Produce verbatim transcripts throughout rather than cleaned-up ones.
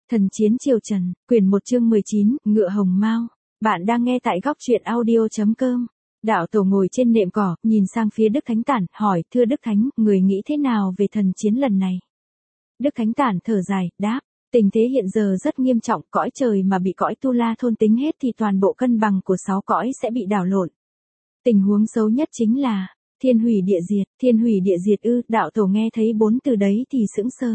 Thần chiến triều Trần, quyển một chương mười chín, Ngựa Hồng Mao. Bạn đang nghe tại góc truyện audio chấm com. Đạo tổ ngồi trên nệm cỏ, nhìn sang phía Đức Thánh Tản, hỏi, thưa Đức Thánh, người nghĩ thế nào về thần chiến lần này? Đức Thánh Tản thở dài, đáp, tình thế hiện giờ rất nghiêm trọng, cõi trời mà bị cõi Tu La thôn tính hết thì toàn bộ cân bằng của sáu cõi sẽ bị đảo lộn. Tình huống xấu nhất chính là, thiên hủy địa diệt, thiên hủy địa diệt ư, đạo tổ nghe thấy bốn từ đấy thì sững sờ.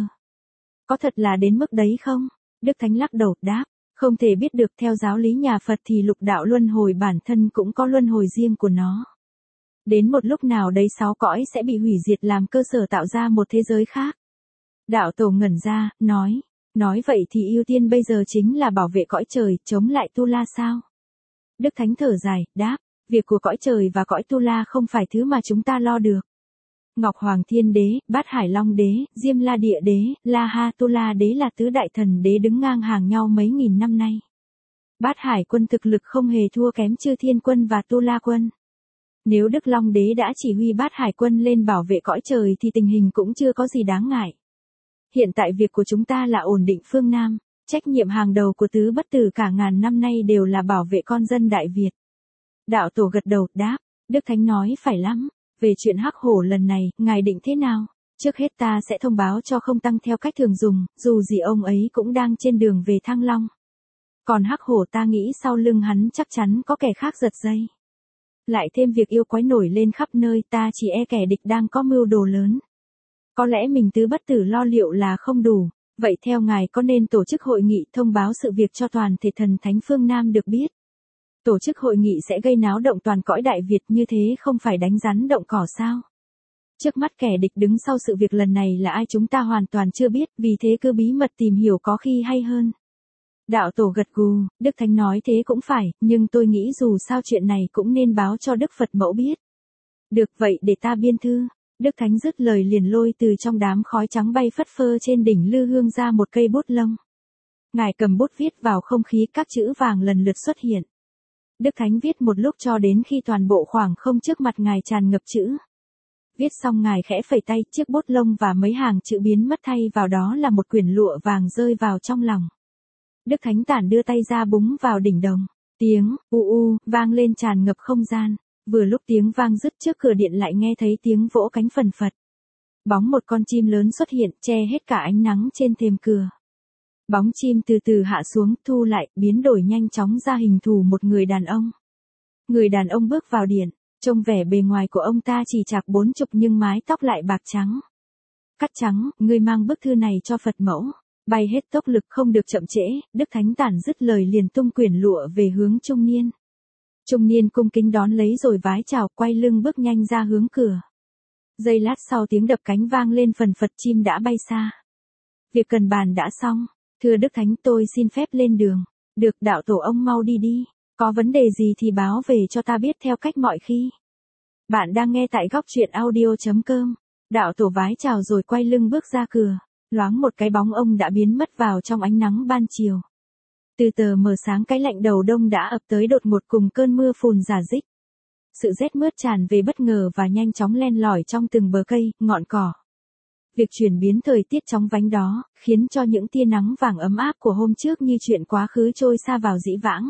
Có thật là đến mức đấy không? Đức Thánh lắc đầu, đáp, không thể biết được, theo giáo lý nhà Phật thì lục đạo luân hồi bản thân cũng có luân hồi riêng của nó. Đến một lúc nào đấy sáu cõi sẽ bị hủy diệt làm cơ sở tạo ra một thế giới khác. Đạo tổ ngẩn ra, nói, nói vậy thì ưu tiên bây giờ chính là bảo vệ cõi trời, chống lại Tu La sao? Đức Thánh thở dài, đáp, việc của cõi trời và cõi Tu La không phải thứ mà chúng ta lo được. Ngọc Hoàng Thiên Đế, Bát Hải Long Đế, Diêm La Địa Đế, La Ha Tu La Đế là tứ đại thần đế đứng ngang hàng nhau mấy nghìn năm nay. Bát Hải quân thực lực không hề thua kém Chư Thiên quân và Tu La quân. Nếu Đức Long Đế đã chỉ huy Bát Hải quân lên bảo vệ cõi trời thì tình hình cũng chưa có gì đáng ngại. Hiện tại việc của chúng ta là ổn định phương Nam, trách nhiệm hàng đầu của tứ bất tử cả ngàn năm nay đều là bảo vệ con dân Đại Việt. Đạo tổ gật đầu, đáp, Đức Thánh nói phải lắm. Về chuyện Hắc Hổ lần này, ngài định thế nào? Trước hết ta sẽ thông báo cho không tăng theo cách thường dùng, dù gì ông ấy cũng đang trên đường về Thăng Long. Còn Hắc Hổ ta nghĩ sau lưng hắn chắc chắn có kẻ khác giật dây. Lại thêm việc yêu quái nổi lên khắp nơi, ta chỉ e kẻ địch đang có mưu đồ lớn. Có lẽ mình tứ bất tử lo liệu là không đủ, vậy theo ngài có nên tổ chức hội nghị thông báo sự việc cho toàn thể thần thánh phương Nam được biết? Tổ chức hội nghị sẽ gây náo động toàn cõi Đại Việt, như thế không phải đánh rắn động cỏ sao? Trước mắt kẻ địch đứng sau sự việc lần này là ai chúng ta hoàn toàn chưa biết, vì thế cứ bí mật tìm hiểu có khi hay hơn. Đạo tổ gật gù, Đức Thánh nói thế cũng phải, nhưng tôi nghĩ dù sao chuyện này cũng nên báo cho Đức Phật mẫu biết. Được vậy để ta biên thư. Đức Thánh dứt lời liền lôi từ trong đám khói trắng bay phất phơ trên đỉnh lư hương ra một cây bút lông. Ngài cầm bút viết vào không khí, các chữ vàng lần lượt xuất hiện. Đức Thánh viết một lúc cho đến khi toàn bộ khoảng không trước mặt ngài tràn ngập chữ. Viết xong ngài khẽ phẩy tay, chiếc bút lông và mấy hàng chữ biến mất, thay vào đó là một quyển lụa vàng rơi vào trong lòng. Đức Thánh Tản đưa tay ra búng vào đỉnh đồng. Tiếng u u vang lên tràn ngập không gian. Vừa lúc tiếng vang dứt, trước cửa điện lại nghe thấy tiếng vỗ cánh phần phật. Bóng một con chim lớn xuất hiện, che hết cả ánh nắng trên thềm cửa. Bóng chim từ từ hạ xuống, thu lại, biến đổi nhanh chóng ra hình thù một người đàn ông. Người đàn ông bước vào điện, trông vẻ bề ngoài của ông ta chỉ chạc bốn chục nhưng mái tóc lại bạc trắng. Cắt trắng, ngươi mang bức thư này cho Phật mẫu. Bay hết tốc lực, không được chậm trễ. Đức Thánh Tản dứt lời liền tung quyển lụa về hướng trung niên. Trung niên cung kính đón lấy rồi vái chào, quay lưng bước nhanh ra hướng cửa. Giây lát sau tiếng đập cánh vang lên phần phật, chim đã bay xa. Việc cần bàn đã xong. Thưa Đức Thánh, tôi xin phép lên đường. Được, đạo tổ ông mau đi đi. Có vấn đề gì thì báo về cho ta biết theo cách mọi khi. Bạn đang nghe tại góc truyện audio chấm com. Đạo tổ vái chào rồi quay lưng bước ra cửa. Loáng một cái bóng ông đã biến mất vào trong ánh nắng ban chiều. Từ tờ mờ sáng cái lạnh đầu đông đã ập tới đột ngột cùng cơn mưa phùn rả rích. Sự rét mướt tràn về bất ngờ và nhanh chóng len lỏi trong từng bờ cây, ngọn cỏ. Việc chuyển biến thời tiết chóng vánh đó, khiến cho những tia nắng vàng ấm áp của hôm trước như chuyện quá khứ trôi xa vào dĩ vãng.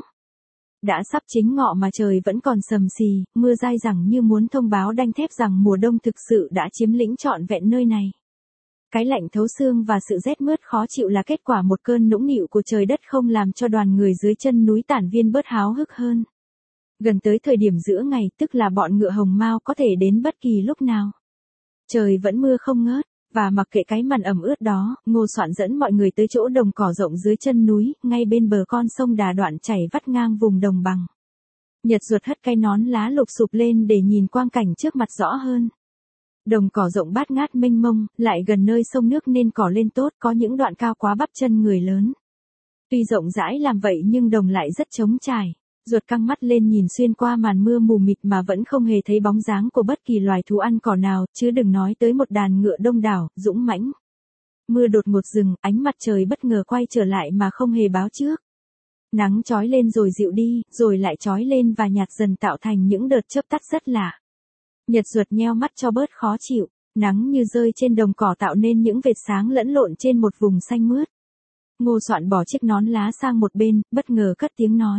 Đã sắp chính ngọ mà trời vẫn còn sầm xì, mưa dai dẳng như muốn thông báo đanh thép rằng mùa đông thực sự đã chiếm lĩnh trọn vẹn nơi này. Cái lạnh thấu xương và sự rét mướt khó chịu là kết quả một cơn nũng nịu của trời đất, không làm cho đoàn người dưới chân núi Tản Viên bớt háo hức hơn. Gần tới thời điểm giữa ngày, tức là bọn ngựa hồng mao có thể đến bất kỳ lúc nào. Trời vẫn mưa không ngớt. Và mặc kệ cái màn ẩm ướt đó, Ngô Soạn dẫn mọi người tới chỗ đồng cỏ rộng dưới chân núi, ngay bên bờ con sông Đà đoạn chảy vắt ngang vùng đồng bằng. Nhật Duật hất cái nón lá lụp sụp lên để nhìn quang cảnh trước mặt rõ hơn. Đồng cỏ rộng bát ngát mênh mông, lại gần nơi sông nước nên cỏ lên tốt, có những đoạn cao quá bắp chân người lớn. Tuy rộng rãi làm vậy nhưng đồng lại rất trống trải. Ruột căng mắt lên nhìn xuyên qua màn mưa mù mịt mà vẫn không hề thấy bóng dáng của bất kỳ loài thú ăn cỏ nào, chứ đừng nói tới một đàn ngựa đông đảo, dũng mãnh. Mưa đột ngột dừng, ánh mặt trời bất ngờ quay trở lại mà không hề báo trước. Nắng chói lên rồi dịu đi, rồi lại chói lên và nhạt dần tạo thành những đợt chớp tắt rất lạ. Nhật Duật nheo mắt cho bớt khó chịu, nắng như rơi trên đồng cỏ tạo nên những vệt sáng lẫn lộn trên một vùng xanh mướt. Ngô Soạn bỏ chiếc nón lá sang một bên, bất ngờ cất tiếng nói.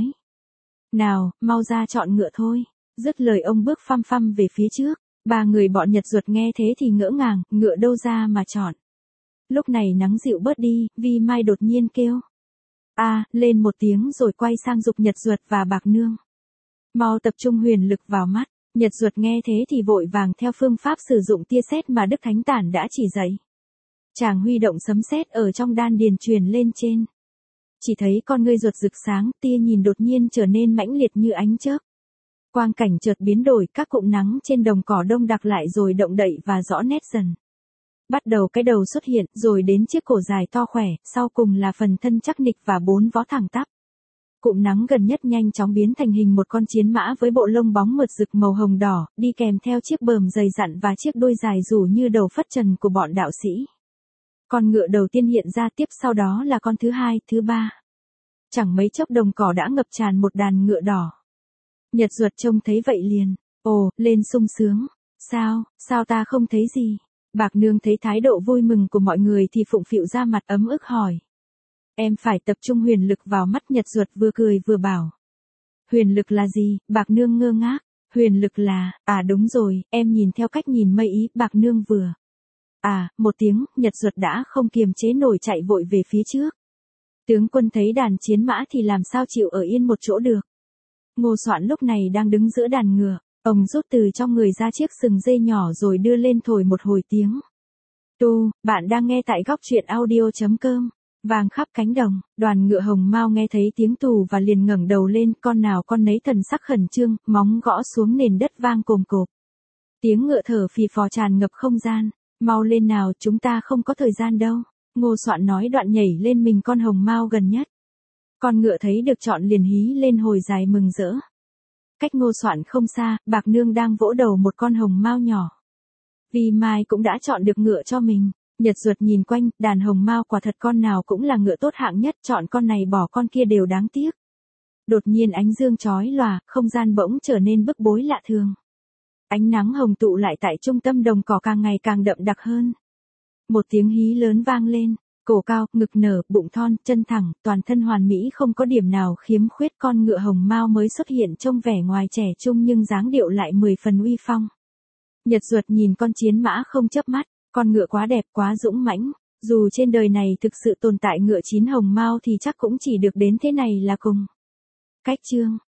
Nào, mau ra chọn ngựa thôi. Dứt lời ông bước phăm phăm về phía trước. Ba người bọn Nhật Duật nghe thế thì ngỡ ngàng, ngựa đâu ra mà chọn. Lúc này nắng dịu bớt đi, Vi Mai đột nhiên kêu. A, à, lên một tiếng rồi quay sang giục Nhật Duật và Bạc Nương. Mau tập trung huyền lực vào mắt. Nhật Duật nghe thế thì vội vàng theo phương pháp sử dụng tia sét mà Đức Thánh Tản đã chỉ dạy. Chàng huy động sấm sét ở trong đan điền truyền lên trên. Chỉ thấy con ngươi ruột rực sáng, tia nhìn đột nhiên trở nên mãnh liệt như ánh chớp. Quang cảnh chợt biến đổi, các cụm nắng trên đồng cỏ đông đặc lại rồi động đậy và rõ nét dần. Bắt đầu cái đầu xuất hiện, rồi đến chiếc cổ dài to khỏe, sau cùng là phần thân chắc nịch và bốn vó thẳng tắp. Cụm nắng gần nhất nhanh chóng biến thành hình một con chiến mã với bộ lông bóng mượt rực màu hồng đỏ, đi kèm theo chiếc bờm dày dặn và chiếc đuôi dài rủ như đầu phất trần của bọn đạo sĩ. Con ngựa đầu tiên hiện ra, tiếp sau đó là con thứ hai, thứ ba. Chẳng mấy chốc đồng cỏ đã ngập tràn một đàn ngựa đỏ. Nhật Duật trông thấy vậy liền, ồ, lên sung sướng. Sao, sao ta không thấy gì? Bạc Nương thấy thái độ vui mừng của mọi người thì phụng phịu ra mặt ấm ức hỏi. Em phải tập trung huyền lực vào mắt. Nhật Duật vừa cười vừa bảo. Huyền lực là gì? Bạc Nương ngơ ngác. Huyền lực là, à đúng rồi, em nhìn theo cách nhìn mây ý. Bạc Nương vừa. À, một tiếng, Nhật Duật đã không kiềm chế nổi chạy vội về phía trước. Tướng quân thấy đàn chiến mã thì làm sao chịu ở yên một chỗ được. Ngô Soạn lúc này đang đứng giữa đàn ngựa, ông rút từ trong người ra chiếc sừng dây nhỏ rồi đưa lên thổi một hồi tiếng. Tu, bạn đang nghe tại góc truyện audio chấm com. Vàng khắp cánh đồng, đoàn ngựa hồng mao nghe thấy tiếng tù và liền ngẩng đầu lên, con nào con nấy thần sắc khẩn trương, móng gõ xuống nền đất vang cồm cộp. Tiếng ngựa thở phì phò tràn ngập không gian. Mau lên nào, chúng ta không có thời gian đâu. Ngô Soạn nói đoạn nhảy lên mình con hồng mao gần nhất. Con ngựa thấy được chọn liền hí lên hồi dài mừng rỡ. Cách Ngô Soạn không xa, Bạc Nương đang vỗ đầu một con hồng mao nhỏ. Vi Mai cũng đã chọn được ngựa cho mình. Nhật Duật nhìn quanh, đàn hồng mao quả thật con nào cũng là ngựa tốt hạng nhất, chọn con này bỏ con kia đều đáng tiếc. Đột nhiên ánh dương chói lòa, không gian bỗng trở nên bức bối lạ thường. Ánh nắng hồng tụ lại tại trung tâm đồng cỏ càng ngày càng đậm đặc hơn. Một tiếng hí lớn vang lên, cổ cao, ngực nở, bụng thon, chân thẳng, toàn thân hoàn mỹ không có điểm nào khiếm khuyết. Con ngựa hồng mao mới xuất hiện trông vẻ ngoài trẻ trung nhưng dáng điệu lại mười phần uy phong. Nhật Duật nhìn con chiến mã không chớp mắt, con ngựa quá đẹp quá dũng mãnh, dù trên đời này thực sự tồn tại ngựa chín hồng mao thì chắc cũng chỉ được đến thế này là cùng. Cách chương